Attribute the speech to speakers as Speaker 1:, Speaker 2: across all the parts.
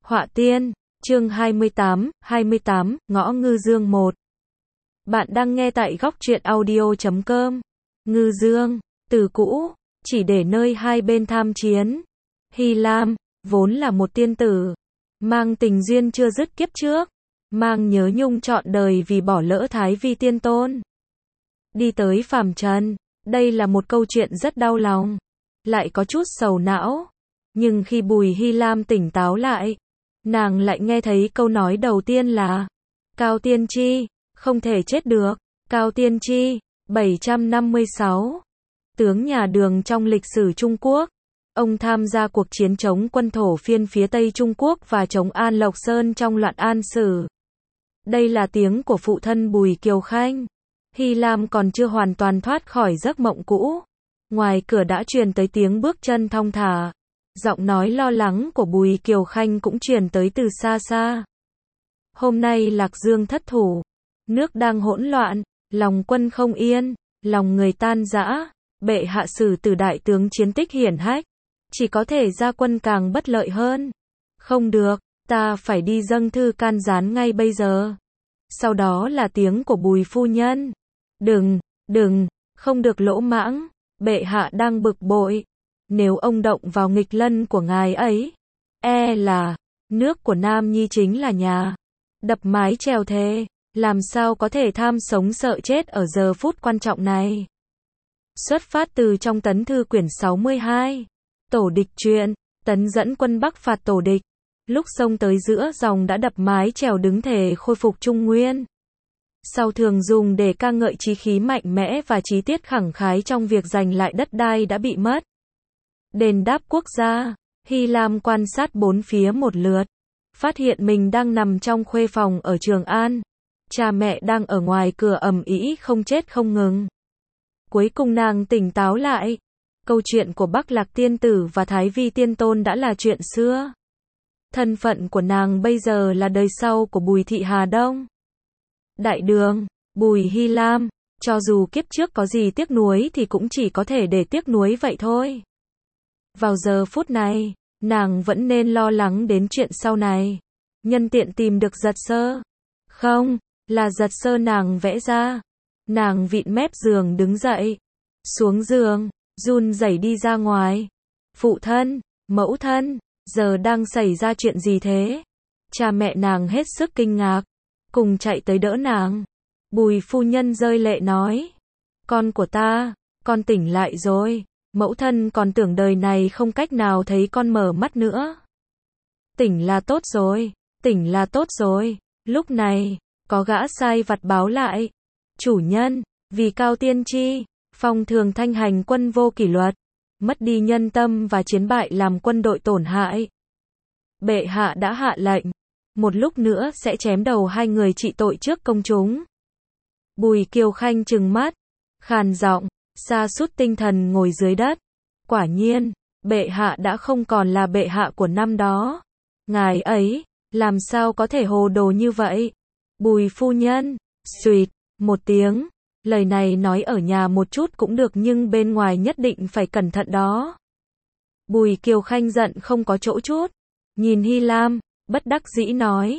Speaker 1: Họa tiên, chương 28, Ngõ Ngư Dương 1. Bạn đang nghe tại góc truyện audio.com. Ngư Dương, từ cũ, chỉ để nơi hai bên tham chiến. Hy Lam, vốn là một tiên tử, mang tình duyên chưa dứt kiếp trước, mang nhớ nhung trọn đời vì bỏ lỡ Thái Vi tiên tôn. Đi tới phàm trần, đây là một câu chuyện rất đau lòng, lại có chút sầu não. Nhưng khi Bùi Hy Lam tỉnh táo lại, nàng lại nghe thấy câu nói đầu tiên là Cao Tiên Tri, không thể chết được. Cao Tiên Tri, 756. Tướng nhà Đường trong lịch sử Trung Quốc. Ông tham gia cuộc chiến chống quân thổ phiên phía Tây Trung Quốc và chống An Lộc Sơn trong loạn An Sử. Đây là tiếng của phụ thân Bùi Kiều Khanh. Hy Lam còn chưa hoàn toàn thoát khỏi giấc mộng cũ. Ngoài cửa đã truyền tới tiếng bước chân thong thả. Giọng nói lo lắng của Bùi Kiều Khanh cũng truyền tới từ xa xa. Hôm nay Lạc Dương thất thủ, nước đang hỗn loạn, lòng quân không yên, lòng người tan rã, bệ hạ xử tử đại tướng chiến tích hiển hách, chỉ có thể ra quân càng bất lợi hơn. Không được, ta phải đi dâng thư can gián ngay bây giờ. Sau đó là tiếng của Bùi phu nhân. Đừng, không được lỗ mãng, bệ hạ đang bực bội. Nếu ông động vào nghịch lân của ngài ấy, là nước của Nam Nhi chính là nhà đập mái chèo thế, làm sao có thể tham sống sợ chết ở giờ phút quan trọng này. Xuất phát từ trong Tấn Thư quyển 62, Tổ địch truyện, Tấn dẫn quân Bắc phạt Tổ địch, lúc xông tới giữa dòng đã đập mái chèo đứng thề khôi phục Trung Nguyên. Sau thường dùng để ca ngợi chí khí mạnh mẽ và chí tiết khẳng khái trong việc giành lại đất đai đã bị mất. Đền đáp quốc gia, Hy Lam quan sát bốn phía một lượt, phát hiện mình đang nằm trong khuê phòng ở Trường An. Cha mẹ đang ở ngoài cửa ầm ĩ không chết không ngừng. Cuối cùng nàng tỉnh táo lại. Câu chuyện của Bắc Lạc tiên tử và Thái Vi tiên tôn đã là chuyện xưa. Thân phận của nàng bây giờ là đời sau của Bùi Thị Hà Đông. Đại Đường, Bùi Hy Lam, cho dù kiếp trước có gì tiếc nuối thì cũng chỉ có thể để tiếc nuối vậy thôi. Vào giờ phút này, nàng vẫn nên lo lắng đến chuyện sau này. Nhân tiện tìm được giật sơ. Không, là giật sơ nàng vẽ ra. Nàng vịn mép giường đứng dậy. Xuống giường, run rẩy đi ra ngoài. Phụ thân, mẫu thân, giờ đang xảy ra chuyện gì thế? Cha mẹ nàng hết sức kinh ngạc, cùng chạy tới đỡ nàng. Bùi phu nhân rơi lệ nói. Con của ta, con tỉnh lại rồi. Mẫu thân còn tưởng đời này không cách nào thấy con mở mắt nữa. Tỉnh là tốt rồi, tỉnh là tốt rồi. Lúc này, có gã sai vặt báo lại. Chủ nhân, vì Cao Tiên Tri, phong thường thanh hành quân vô kỷ luật, mất đi nhân tâm và chiến bại làm quân đội tổn hại. Bệ hạ đã hạ lệnh, một lúc nữa sẽ chém đầu hai người trị tội trước công chúng. Bùi Kiều Khanh trừng mắt, khàn giọng, sa sút tinh thần ngồi dưới đất. Quả nhiên, bệ hạ đã không còn là bệ hạ của năm đó. Ngài ấy, làm sao có thể hồ đồ như vậy? Bùi phu nhân, suýt, một tiếng. Lời này nói ở nhà một chút cũng được nhưng bên ngoài nhất định phải cẩn thận đó. Bùi Kiều Khanh giận không có chỗ chút. Nhìn Hy Lam, bất đắc dĩ nói.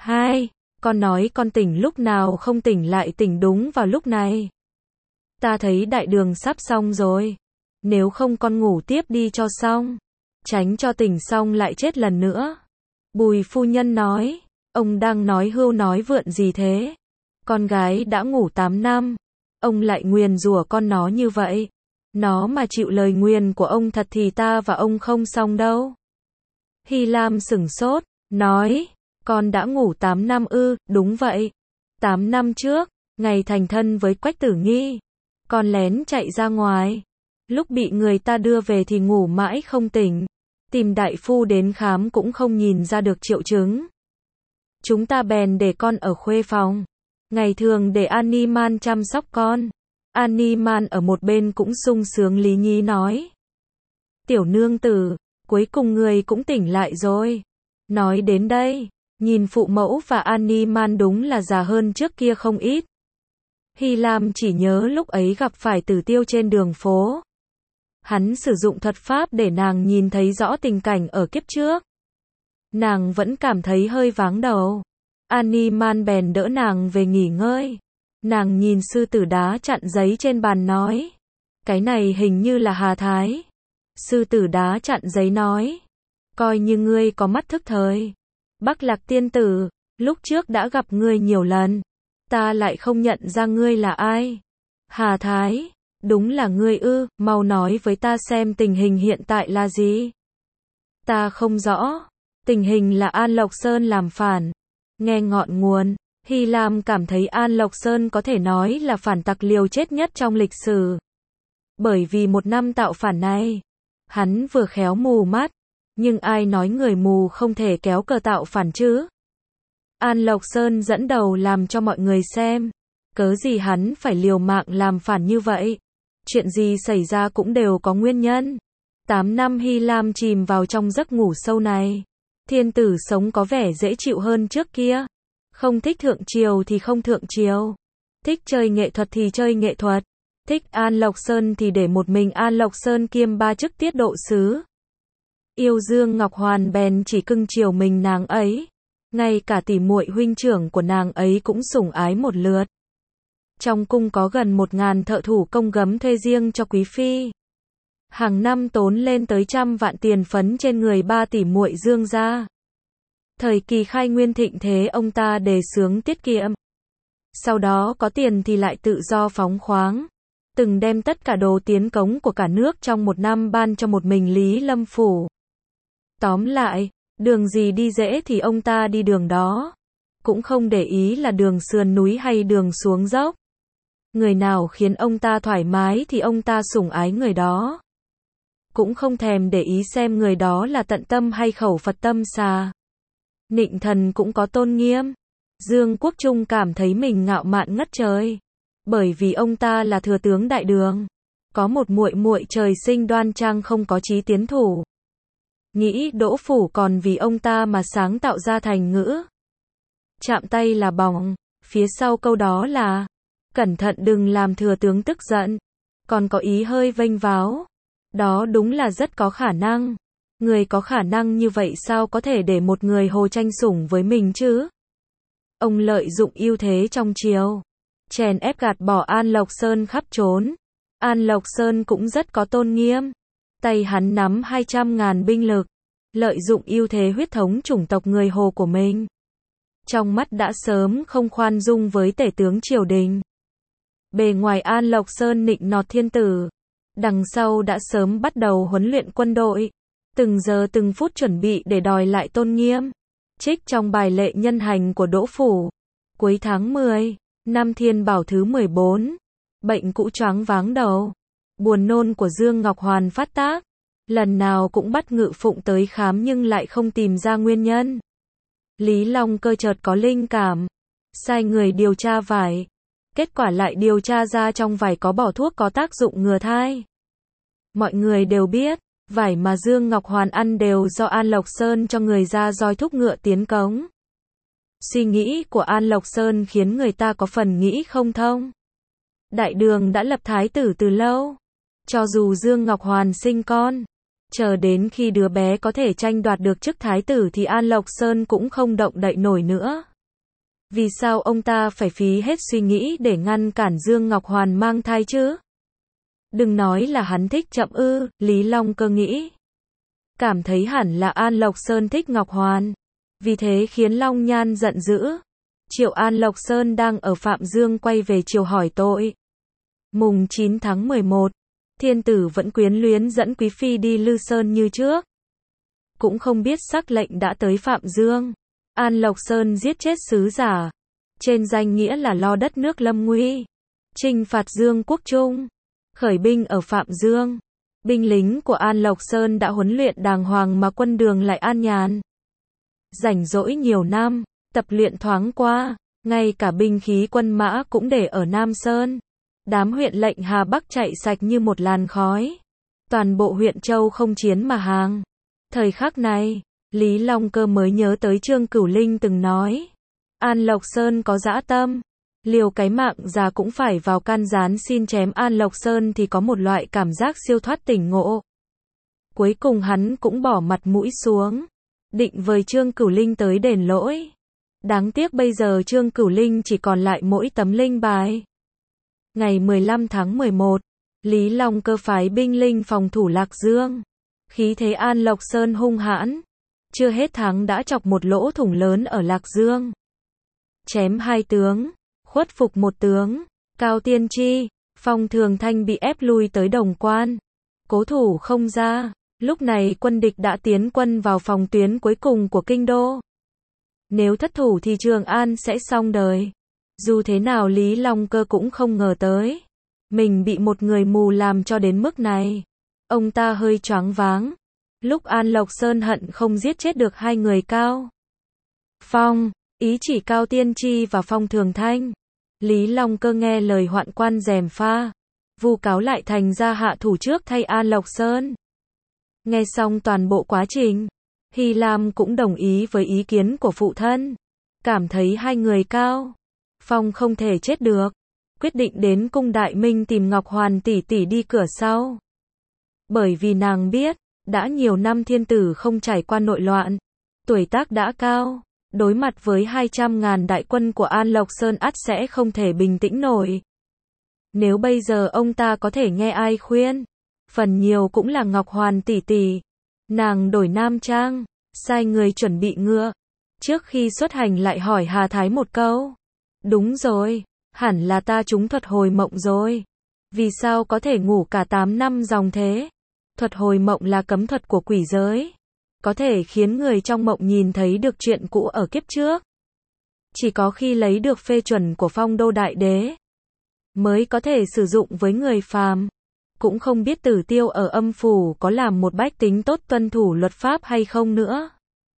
Speaker 1: Con nói con tỉnh lúc nào không tỉnh lại tỉnh đúng vào lúc này. Ta thấy đại đường sắp xong rồi. Nếu không con ngủ tiếp đi cho xong. Tránh cho tỉnh xong lại chết lần nữa. Bùi phu nhân nói. Ông đang nói hưu nói vượn gì thế? Con gái đã ngủ 8 năm. Ông lại nguyền rủa con nó như vậy. Nó mà chịu lời nguyền của ông thật thì ta và ông không xong đâu. Hy Lam sửng sốt, nói. Con đã ngủ 8 năm ư? Đúng vậy. 8 năm trước, ngày thành thân với Quách Tử Nghi, con lén chạy ra ngoài. Lúc bị người ta đưa về thì ngủ mãi không tỉnh. Tìm đại phu đến khám cũng không nhìn ra được triệu chứng. Chúng ta bèn để con ở khuê phòng. Ngày thường để An-ni-man chăm sóc con. An-ni-man ở một bên cũng sung sướng lý nhí nói. Tiểu nương tử, cuối cùng người cũng tỉnh lại rồi. Nói đến đây, nhìn phụ mẫu và An-ni-man đúng là già hơn trước kia không ít. Hy Lam chỉ nhớ lúc ấy gặp phải Tử Tiêu trên đường phố. Hắn sử dụng thuật pháp để nàng nhìn thấy rõ tình cảnh ở kiếp trước. nàng vẫn cảm thấy hơi váng đầu. Annie Man bèn đỡ nàng về nghỉ ngơi. Nàng nhìn sư tử đá chặn giấy trên bàn nói. Cái này hình như là Hà Thái. Sư tử đá chặn giấy nói. Coi như ngươi có mắt thức thời. Bắc Lạc tiên tử, lúc trước đã gặp ngươi nhiều lần. Ta lại không nhận ra ngươi là ai. Hà Thái, đúng là ngươi ư, mau nói với ta xem tình hình hiện tại là gì. Ta không rõ. Tình hình là An Lộc Sơn làm phản. Nghe ngọn nguồn, Hy Lam cảm thấy An Lộc Sơn có thể nói là phản tặc liều chết nhất trong lịch sử. Bởi vì một năm tạo phản này, hắn vừa khéo mù mắt, nhưng ai nói người mù không thể kéo cờ tạo phản chứ? An Lộc Sơn dẫn đầu làm cho mọi người xem, cớ gì hắn phải liều mạng làm phản như vậy? Chuyện gì xảy ra cũng đều có nguyên nhân. 8 năm Hy Lam chìm vào trong giấc ngủ sâu này. Thiên tử sống có vẻ dễ chịu hơn trước kia. Không thích thượng triều thì không thượng triều. Thích chơi nghệ thuật thì chơi nghệ thuật. Thích An Lộc Sơn thì để một mình An Lộc Sơn kiêm 3 chức tiết độ sứ. Yêu Dương Ngọc Hoàn bèn chỉ cưng chiều mình nàng ấy. Ngay cả tỷ muội huynh trưởng của nàng ấy cũng sủng ái một lượt. Trong cung có gần 1000 thợ thủ công gấm thuê riêng cho quý phi. Hàng năm tốn lên tới 100 vạn tiền phấn trên người 3 tỷ muội Dương gia. Thời kỳ khai nguyên thịnh thế ông ta đề xướng tiết kiệm. Sau đó có tiền thì lại tự do phóng khoáng. Từng đem tất cả đồ tiến cống của cả nước trong một năm ban cho một mình Lý Lâm Phủ. Tóm lại, đường gì đi dễ thì ông ta đi đường đó. Cũng không để ý là đường sườn núi hay đường xuống dốc. Người nào khiến ông ta thoải mái thì ông ta sủng ái người đó. Cũng không thèm để ý xem người đó là tận tâm hay khẩu Phật tâm xà. Nịnh Thần cũng có tôn nghiêm. Dương Quốc Trung cảm thấy mình ngạo mạn ngất trời. Bởi vì ông ta là thừa tướng đại đường. Có một muội muội trời sinh đoan trang không có chí tiến thủ. Nghĩ Đỗ Phủ còn vì ông ta mà sáng tạo ra thành ngữ. Chạm tay là bỏng. Phía sau câu đó là cẩn thận đừng làm thừa tướng tức giận. Còn có ý hơi vênh váo. Đó đúng là rất có khả năng. Người có khả năng như vậy sao có thể để một người hồ tranh sủng với mình chứ? Ông lợi dụng ưu thế trong triều, chèn ép gạt bỏ An Lộc Sơn khắp trốn. An Lộc Sơn cũng rất có tôn nghiêm. Tay hắn nắm 200.000 binh lực, lợi dụng ưu thế huyết thống chủng tộc người Hồ của mình. Trong mắt đã sớm không khoan dung với tể tướng triều đình. Bề ngoài An Lộc Sơn nịnh nọt thiên tử, đằng sau đã sớm bắt đầu huấn luyện quân đội, từng giờ từng phút chuẩn bị để đòi lại tôn nghiêm. Trích trong bài lệ nhân hành của Đỗ Phủ. Cuối tháng 10, năm Thiên Bảo thứ 14. Bệnh cũ choáng váng đầu. Buồn nôn của Dương Ngọc Hoàn phát tác. Lần nào cũng bắt Ngự Phụng tới khám nhưng lại không tìm ra nguyên nhân. Lý Long Cơ chợt có linh cảm. Sai người điều tra vải. Kết quả lại điều tra ra trong vải có bỏ thuốc có tác dụng ngừa thai. Mọi người đều biết, vải mà Dương Ngọc Hoàn ăn đều do An Lộc Sơn cho người ra roi thúc ngựa tiến cống. Suy nghĩ của An Lộc Sơn khiến người ta có phần nghĩ không thông. Đại đường đã lập thái tử từ lâu. Cho dù Dương Ngọc Hoàn sinh con, chờ đến khi đứa bé có thể tranh đoạt được chức thái tử thì An Lộc Sơn cũng không động đậy nổi nữa. Vì sao ông ta phải phí hết suy nghĩ để ngăn cản Dương Ngọc Hoàn mang thai chứ? Đừng nói là hắn thích chậm ư, Lý Long Cơ nghĩ. Cảm thấy hẳn là An Lộc Sơn thích Ngọc Hoàn. Vì thế khiến Long Nhan giận dữ. Triệu An Lộc Sơn đang ở Phạm Dương quay về triều hỏi tội. Mùng 9 tháng 11, thiên tử vẫn quyến luyến dẫn quý phi đi Lư Sơn như trước. Cũng không biết sắc lệnh đã tới Phạm Dương. An Lộc Sơn giết chết sứ giả. Trên danh nghĩa là lo đất nước lâm nguy. Trừng phạt Dương Quốc Trung. Khởi binh ở Phạm Dương. Binh lính của An Lộc Sơn đã huấn luyện đàng hoàng mà quân đường lại an nhàn. Rảnh rỗi nhiều năm, tập luyện thoáng qua, ngay cả binh khí quân mã cũng để ở Nam Sơn. Đám huyện lệnh Hà Bắc chạy sạch như một làn khói. Toàn bộ huyện Châu không chiến mà hàng. Thời khắc này, Lý Long Cơ mới nhớ tới Trương Cửu Linh từng nói. An Lộc Sơn có dã tâm. Liều cái mạng già cũng phải vào can gián xin chém An Lộc Sơn thì có một loại cảm giác siêu thoát tỉnh ngộ. Cuối cùng hắn cũng bỏ mặt mũi xuống. định với Trương Cửu Linh tới đền lỗi. Đáng tiếc bây giờ Trương Cửu Linh chỉ còn lại mỗi tấm linh bài. Ngày 15 tháng 11, Lý Long Cơ phái binh linh phòng thủ Lạc Dương. Khí thế An Lộc Sơn hung hãn. Chưa hết tháng đã chọc một lỗ thủng lớn ở Lạc Dương. Chém 2 tướng, khuất phục 1 tướng. Cao Tiên Tri, Phong Thường Thanh bị ép lui tới Đồng Quan. Cố thủ không ra. Lúc này quân địch đã tiến quân vào phòng tuyến cuối cùng của kinh đô. Nếu thất thủ thì Trường An sẽ xong đời. Dù thế nào Lý Long Cơ cũng không ngờ tới. Mình bị một người mù làm cho đến mức này. Ông ta hơi choáng váng. Lúc An Lộc Sơn hận không giết chết được 2 người Cao Phong, ý chỉ Cao Tiên Tri và Phong Thường Thanh. Lý Long Cơ nghe lời hoạn quan gièm pha. Vu cáo lại thành ra hạ thủ trước thay An Lộc Sơn. Nghe xong toàn bộ quá trình, Hy Lam cũng đồng ý với ý kiến của phụ thân. Cảm thấy 2 người Cao Phong không thể chết được. Quyết định đến cung Đại Minh tìm Ngọc Hoàn tỷ tỷ đi cửa sau. Bởi vì nàng biết, đã nhiều năm thiên tử không trải qua nội loạn. Tuổi tác đã cao, đối mặt với 200.000 đại quân của An Lộc Sơn ắt sẽ không thể bình tĩnh nổi. Nếu bây giờ ông ta có thể nghe ai khuyên, phần nhiều cũng là Ngọc Hoàn tỷ tỷ. Nàng đổi nam trang, sai người chuẩn bị ngựa. Trước khi xuất hành lại hỏi Hà Thái một câu. Đúng rồi, hẳn là ta trúng thuật hồi mộng rồi. Vì sao có thể ngủ cả 8 năm dòng thế? Thuật hồi mộng là cấm thuật của quỷ giới. Có thể khiến người trong mộng nhìn thấy được chuyện cũ ở kiếp trước. Chỉ có khi lấy được phê chuẩn của Phong Đô Đại Đế mới có thể sử dụng với người phàm. Cũng không biết Tử Tiêu ở âm phủ có làm một bách tính tốt tuân thủ luật pháp hay không nữa.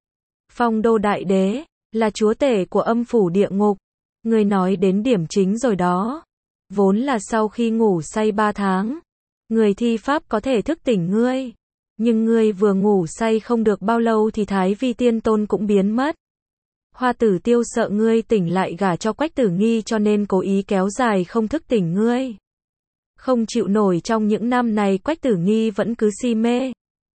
Speaker 1: Phong Đô Đại Đế là chúa tể của âm phủ địa ngục. Ngươi nói đến điểm chính rồi đó. Vốn là sau khi ngủ say 3 tháng, người thi pháp có thể thức tỉnh ngươi. Nhưng ngươi vừa ngủ say không được bao lâu thì Thái Vi Tiên Tôn cũng biến mất. Hoa Tử Tiêu sợ ngươi tỉnh lại gả cho Quách Tử Nghi cho nên cố ý kéo dài không thức tỉnh ngươi. Không chịu nổi trong những năm này Quách Tử Nghi vẫn cứ si mê.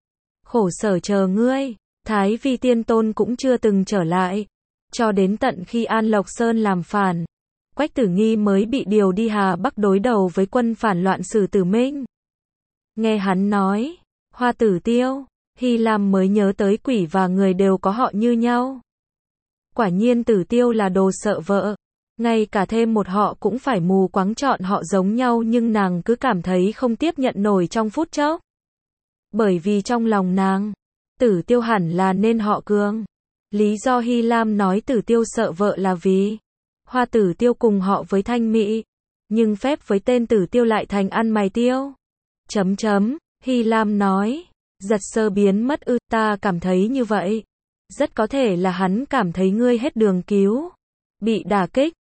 Speaker 1: Khổ sở chờ ngươi, Thái Vi Tiên Tôn cũng chưa từng trở lại. Cho đến tận khi An Lộc Sơn làm phản, Quách Tử Nghi mới bị điều đi Hà Bắc đối đầu với quân phản loạn Sử Tử Minh. Nghe hắn nói, Hoa Tử Tiêu, Hy Lam mới nhớ tới quỷ và người đều có họ như nhau. Quả nhiên Tử Tiêu là đồ sợ vợ. Ngay cả thêm một họ cũng phải mù quáng chọn họ giống nhau nhưng nàng cứ cảm thấy không tiếp nhận nổi trong phút chốc. Bởi vì trong lòng nàng, Tử Tiêu hẳn là nên họ Cường. Lý do Hy Lam nói Tử Tiêu sợ vợ là vì Hoa Tử Tiêu cùng họ với Thanh Mỹ, nhưng phép với tên Tử Tiêu lại thành ăn mày tiêu. Hy Lam nói, Giật Sơ biến mất ư? Ta cảm thấy như vậy. Rất có thể là hắn cảm thấy ngươi hết đường cứu, bị đả kích,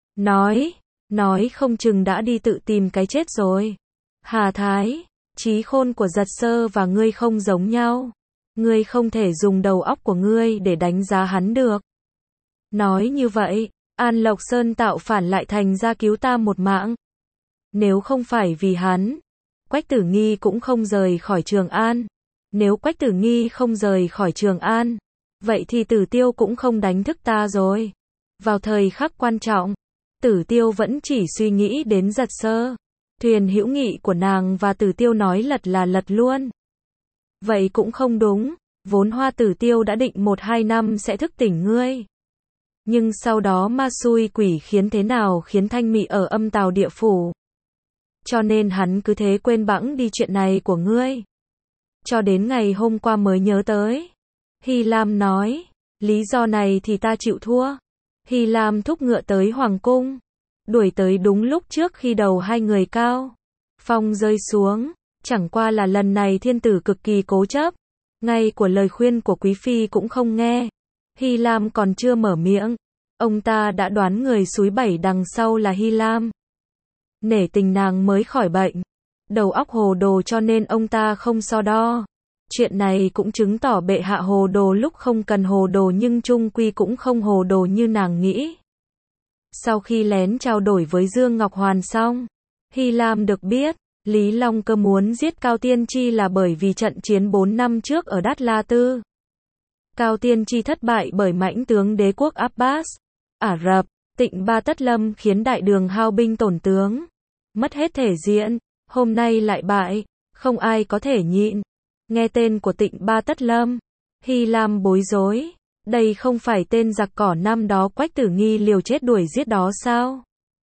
Speaker 1: nói không chừng đã đi tự tìm cái chết rồi. Hà Thái, trí khôn của Giật Sơ và ngươi không giống nhau. Ngươi không thể dùng đầu óc của ngươi để đánh giá hắn được. Nói như vậy, An Lộc Sơn tạo phản lại thành ra cứu ta một mạng. Nếu không phải vì hắn, Quách Tử Nghi cũng không rời khỏi Trường An. Nếu Quách Tử Nghi không rời khỏi Trường An, vậy thì Tử Tiêu cũng không đánh thức ta rồi. Vào thời khắc quan trọng, Tử Tiêu vẫn chỉ suy nghĩ đến Giật Sơ. Thuyền hữu nghị của nàng và Tử Tiêu nói lật là lật luôn. Vậy cũng không đúng, vốn Hoa Tử Tiêu đã định 1-2 năm sẽ thức tỉnh ngươi. Nhưng sau đó ma xui quỷ khiến thế nào khiến Thanh Mị ở âm tào địa phủ. Cho nên hắn cứ thế quên bẵng đi chuyện này của ngươi. Cho đến ngày hôm qua mới nhớ tới. Hy Lam nói, lý do này thì ta chịu thua. Hy Lam thúc ngựa tới Hoàng Cung, đuổi tới đúng lúc trước khi đầu 2 người Cao Phong rơi xuống. Chẳng qua là lần này thiên tử cực kỳ cố chấp, ngay của lời khuyên của Quý Phi cũng không nghe. Hy Lam còn chưa mở miệng, ông ta đã đoán người súi bảy đằng sau là Hy Lam. Nể tình nàng mới khỏi bệnh, đầu óc hồ đồ cho nên ông ta không so đo. Chuyện này cũng chứng tỏ bệ hạ hồ đồ lúc không cần hồ đồ nhưng chung quy cũng không hồ đồ như nàng nghĩ. Sau khi lén trao đổi với Dương Ngọc Hoàn xong, Hy Lam được biết, Lý Long Cơ muốn giết Cao Tiên Tri là bởi vì trận chiến 4 năm trước ở Đát La Tư. Cao Tiên Tri thất bại bởi mãnh tướng đế quốc Abbas, Ả Rập, Tịnh Ba Tất Lâm khiến đại đường hao binh tổn tướng, mất hết thể diện, hôm nay lại bại, không ai có thể nhịn. Nghe tên của Tịnh Ba Tất Lâm, Hy Lam bối rối, đây không phải tên giặc cỏ năm đó Quách Tử Nghi liều chết đuổi giết đó sao?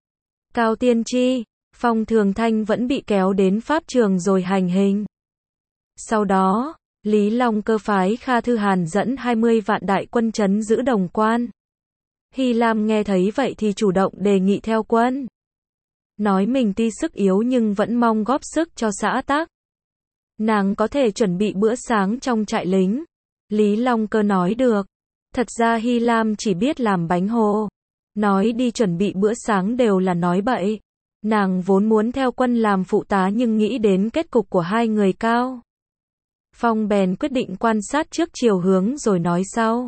Speaker 1: Cao Tiên Tri, Phong Thường Thanh vẫn bị kéo đến pháp trường rồi hành hình. Sau đó, Lý Long Cơ phái Kha Thư Hàn dẫn 20 vạn đại quân trấn giữ Đồng Quan. Hy Lam nghe thấy vậy thì chủ động đề nghị theo quân. Nói mình tuy sức yếu nhưng vẫn mong góp sức cho xã tắc. Nàng có thể chuẩn bị bữa sáng trong trại lính. Lý Long Cơ nói được. Thật ra Hy Lam chỉ biết làm bánh hồ. Nói đi chuẩn bị bữa sáng đều là nói bậy. Nàng vốn muốn theo quân làm phụ tá nhưng nghĩ đến kết cục của hai người Cao Phong bèn quyết định quan sát trước chiều hướng rồi nói sau.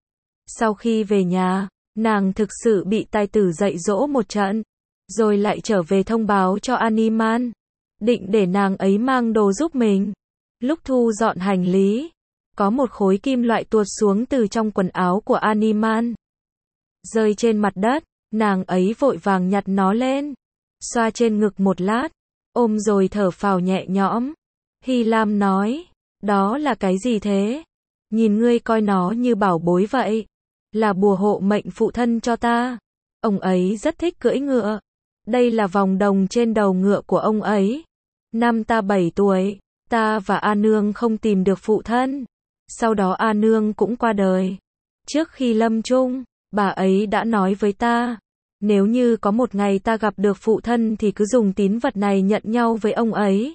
Speaker 1: Sau khi về nhà, nàng thực sự bị tài tử dạy dỗ một trận, rồi lại trở về thông báo cho An-ni-man, định để nàng ấy mang đồ giúp mình. Lúc thu dọn hành lý, có một khối kim loại tuột xuống từ trong quần áo của An-ni-man, rơi trên mặt đất, nàng ấy vội vàng nhặt nó lên, xoa trên ngực một lát, ôm rồi thở phào nhẹ nhõm. Hy Lam nói, đó là cái gì thế? Nhìn ngươi coi nó như bảo bối vậy. Là bùa hộ mệnh phụ thân cho ta. Ông ấy rất thích cưỡi ngựa. Đây là vòng đồng trên đầu ngựa của ông ấy. Năm ta 7 tuổi, ta và A Nương không tìm được phụ thân. Sau đó A Nương cũng qua đời. Trước khi lâm chung, bà ấy đã nói với ta, nếu như có một ngày ta gặp được phụ thân thì cứ dùng tín vật này nhận nhau với ông ấy.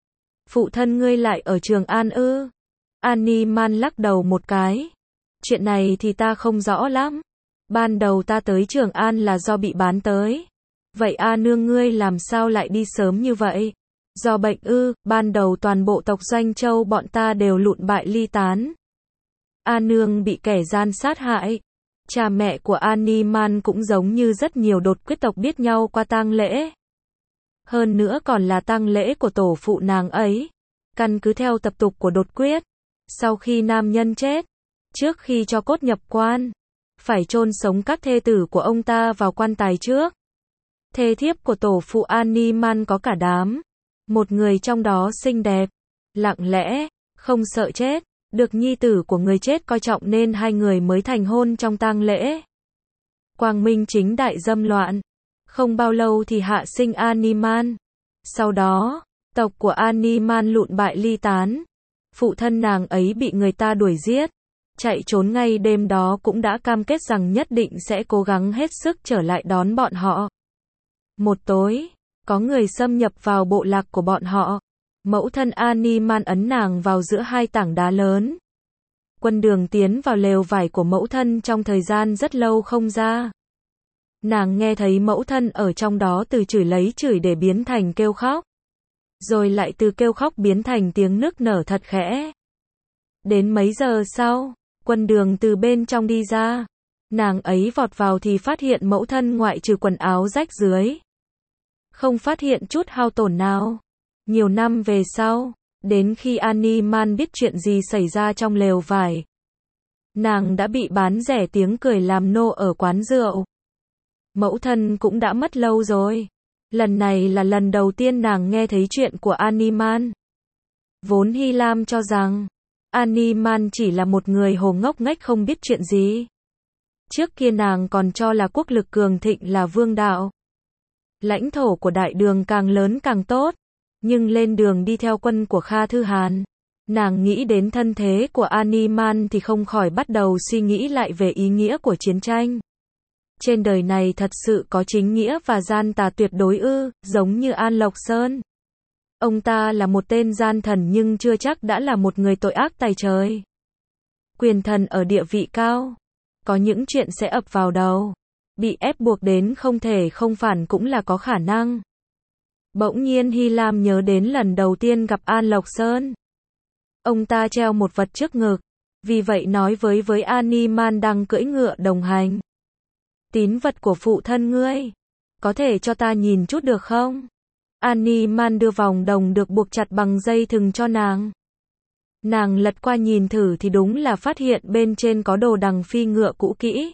Speaker 1: Phụ thân ngươi lại ở Trường An ư? An-ni-man lắc đầu một cái. Chuyện này thì ta không rõ lắm. Ban đầu ta tới Trường An là do bị bán tới. Vậy A Nương ngươi làm sao lại đi sớm như vậy? Do bệnh ư? Ban đầu toàn bộ tộc Doanh Châu bọn ta đều lụn bại ly tán. A Nương bị kẻ gian sát hại. Cha mẹ của An-ni-man cũng giống như rất nhiều đột quyết tộc biết nhau qua tang lễ. Hơn nữa còn là tang lễ của tổ phụ nàng ấy. Căn cứ theo tập tục của đột quyết, sau khi nam nhân chết, trước khi cho cốt nhập quan, phải chôn sống các thê tử của ông ta vào quan tài trước. Thê thiếp của tổ phụ An-ni-man có cả đám. Một người trong đó xinh đẹp, lặng lẽ, không sợ chết, được nhi tử của người chết coi trọng nên hai người mới thành hôn trong tang lễ. Quang Minh chính đại dâm loạn. Không bao lâu thì hạ sinh An-ni-man. Sau đó, tộc của An-ni-man lụn bại ly tán. Phụ thân nàng ấy bị người ta đuổi giết. Chạy trốn ngay đêm đó cũng đã cam kết rằng nhất định sẽ cố gắng hết sức trở lại đón bọn họ. Một tối, có người xâm nhập vào bộ lạc của bọn họ. Mẫu thân An-ni-man ấn nàng vào giữa hai tảng đá lớn. Quân Đường tiến vào lều vải của mẫu thân trong thời gian rất lâu không ra. Nàng nghe thấy mẫu thân ở trong đó từ chửi lấy chửi để biến thành kêu khóc. Rồi lại từ kêu khóc biến thành tiếng nức nở thật khẽ. Đến mấy giờ sau, Quân Đường từ bên trong đi ra. Nàng ấy vọt vào thì phát hiện mẫu thân ngoại trừ quần áo rách dưới, không phát hiện chút hao tổn nào. Nhiều năm về sau, đến khi An-ni-man biết chuyện gì xảy ra trong lều vải, nàng đã bị bán rẻ tiếng cười làm nô ở quán rượu. Mẫu thân cũng đã mất lâu rồi. Lần này là lần đầu tiên nàng nghe thấy chuyện của An-ni-man. Vốn Hy Lam cho rằng An-ni-man chỉ là một người hồ ngốc nghếch không biết chuyện gì. Trước kia nàng còn cho là quốc lực cường thịnh là vương đạo. Lãnh thổ của đại đường càng lớn càng tốt. Nhưng lên đường đi theo quân của Kha Thư Hàn, nàng nghĩ đến thân thế của An-ni-man thì không khỏi bắt đầu suy nghĩ lại về ý nghĩa của chiến tranh. Trên đời này thật sự có chính nghĩa và gian tà tuyệt đối ư? Giống như An Lộc Sơn. Ông ta là một tên gian thần nhưng chưa chắc đã là một người tội ác tày trời. Quyền thần ở địa vị cao, có những chuyện sẽ ập vào đầu. Bị ép buộc đến không thể không phản cũng là có khả năng. Bỗng nhiên Hy Lam nhớ đến lần đầu tiên gặp An Lộc Sơn. Ông ta treo một vật trước ngực, vì vậy nói với An-ni-man đang cưỡi ngựa đồng hành. Tín vật của phụ thân ngươi, có thể cho ta nhìn chút được không? An-ni-man đưa vòng đồng được buộc chặt bằng dây thừng cho nàng. Nàng lật qua nhìn thử thì đúng là phát hiện bên trên có đồ đằng phi ngựa cũ kỹ.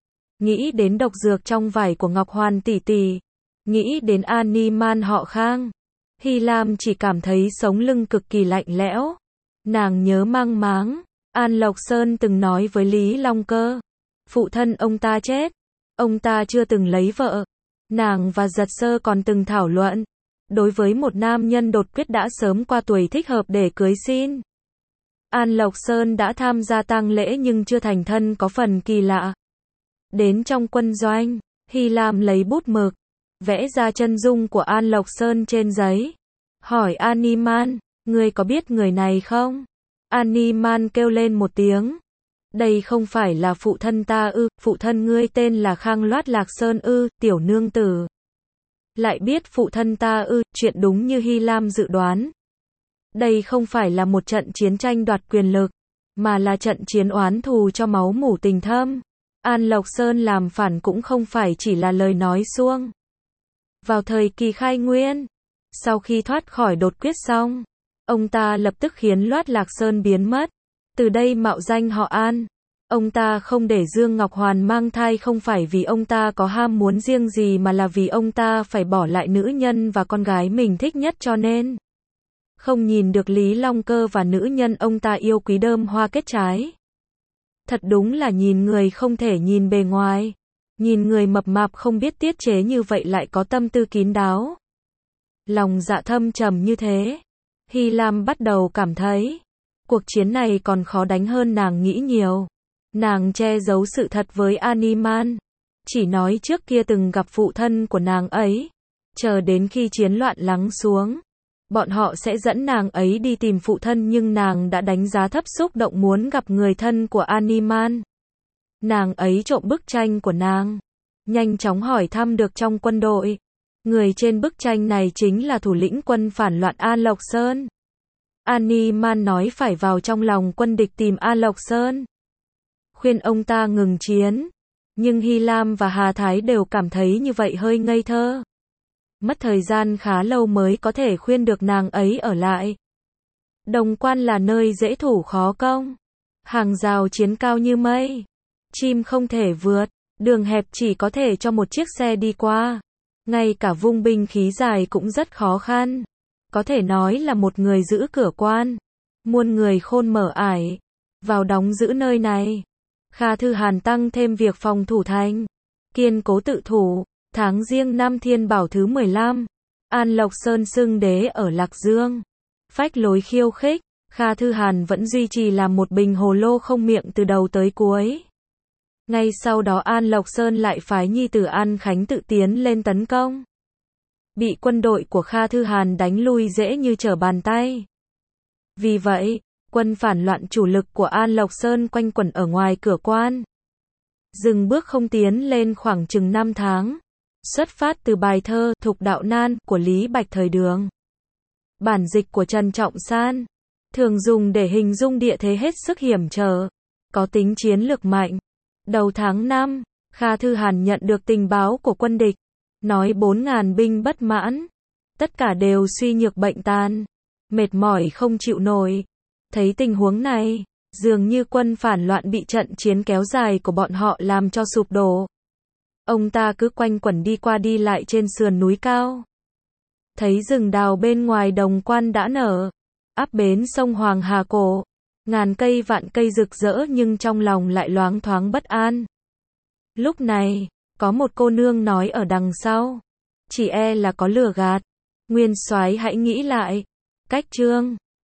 Speaker 1: Nghĩ đến độc dược trong vải của Ngọc Hoàn tỷ tỷ, nghĩ đến Animan họ Khang, Hy Lam chỉ cảm thấy sống lưng cực kỳ lạnh lẽo. Nàng nhớ mang máng, An Lộc Sơn từng nói với Lý Long Cơ, phụ thân ông ta chết, ông ta chưa từng lấy vợ. Nàng và Giật Sơ còn từng thảo luận, đối với một nam nhân đột quyết đã sớm qua tuổi thích hợp để cưới xin. An Lộc Sơn đã tham gia tang lễ nhưng chưa thành thân có phần kỳ lạ. Đến trong quân doanh, Hy Lam lấy bút mực, vẽ ra chân dung của An Lộc Sơn trên giấy. Hỏi Animan, ngươi có biết người này không? Animan kêu lên một tiếng. Đây không phải là phụ thân ta ư, phụ thân ngươi tên là Khang Loát Lạc Sơn ư, tiểu nương tử. Lại biết phụ thân ta ư, chuyện đúng như Hy Lam dự đoán. Đây không phải là một trận chiến tranh đoạt quyền lực, mà là trận chiến oán thù cho máu mủ tình thâm. An Lộc Sơn làm phản cũng không phải chỉ là lời nói suông. Vào thời kỳ khai nguyên, sau khi thoát khỏi đột quyết xong, ông ta lập tức khiến Loát Lạc Sơn biến mất. Từ đây mạo danh họ An. Ông ta không để Dương Ngọc Hoàn mang thai không phải vì ông ta có ham muốn riêng gì mà là vì ông ta phải bỏ lại nữ nhân và con gái mình thích nhất cho nên không nhìn được Lý Long Cơ và nữ nhân ông ta yêu quý đơm hoa kết trái. Thật đúng là nhìn người không thể nhìn bề ngoài. Nhìn người mập mạp không biết tiết chế như vậy lại có tâm tư kín đáo. Lòng dạ thâm trầm như thế. Hy Lam bắt đầu cảm thấy cuộc chiến này còn khó đánh hơn nàng nghĩ nhiều. Nàng che giấu sự thật với Animan, chỉ nói trước kia từng gặp phụ thân của nàng ấy. Chờ đến khi chiến loạn lắng xuống, bọn họ sẽ dẫn nàng ấy đi tìm phụ thân nhưng nàng đã đánh giá thấp xúc động muốn gặp người thân của Animan. Nàng ấy trộm bức tranh của nàng, nhanh chóng hỏi thăm được trong quân đội. Người trên bức tranh này chính là thủ lĩnh quân phản loạn An Lộc Sơn. Animan nói phải vào trong lòng quân địch tìm An Lộc Sơn, khuyên ông ta ngừng chiến. Nhưng Hy Lam và Hà Thái đều cảm thấy như vậy hơi ngây thơ. Mất thời gian khá lâu mới có thể khuyên được nàng ấy ở lại. Đồng Quan là nơi dễ thủ khó công. Hàng rào chiến cao như mây. Chim không thể vượt. Đường hẹp chỉ có thể cho một chiếc xe đi qua. Ngay cả vung binh khí dài cũng rất khó khăn. Có thể nói là một người giữ cửa quan. Muôn người khôn mở ải. Vào đóng giữ nơi này. Kha Thư Hàn tăng thêm việc phòng thủ thành. Kiên cố tự thủ. Tháng Giêng năm Thiên Bảo thứ 15. An Lộc Sơn xưng đế ở Lạc Dương. Phách lối khiêu khích. Kha Thư Hàn vẫn duy trì làm một bình hồ lô không miệng từ đầu tới cuối. Ngay sau đó An Lộc Sơn lại phái nhi tử An Khánh tự tiến lên tấn công. Bị quân đội của Kha Thư Hàn đánh lui dễ như trở bàn tay. Vì vậy, quân phản loạn chủ lực của An Lộc Sơn quanh quẩn ở ngoài cửa quan. Dừng bước không tiến lên khoảng chừng 5 tháng. Xuất phát từ bài thơ Thục Đạo Nan của Lý Bạch thời Đường. Bản dịch của Trần Trọng San. Thường dùng để hình dung địa thế hết sức hiểm trở. Có tính chiến lược mạnh. Đầu tháng 5, Kha Thư Hàn nhận được tình báo của quân địch. Nói 4.000 binh bất mãn. Tất cả đều suy nhược bệnh tàn. Mệt mỏi không chịu nổi. Thấy tình huống này, dường như quân phản loạn bị trận chiến kéo dài của bọn họ làm cho sụp đổ. Ông ta cứ quanh quẩn đi qua đi lại trên sườn núi cao. Thấy rừng đào bên ngoài Đồng Quan đã nở. Áp bến sông Hoàng Hà Cổ. Ngàn cây vạn cây rực rỡ nhưng trong lòng lại loáng thoáng bất an. Lúc này, có một cô nương nói ở đằng sau. Chỉ e là có lừa gạt. Nguyên soái hãy nghĩ lại. Cách chương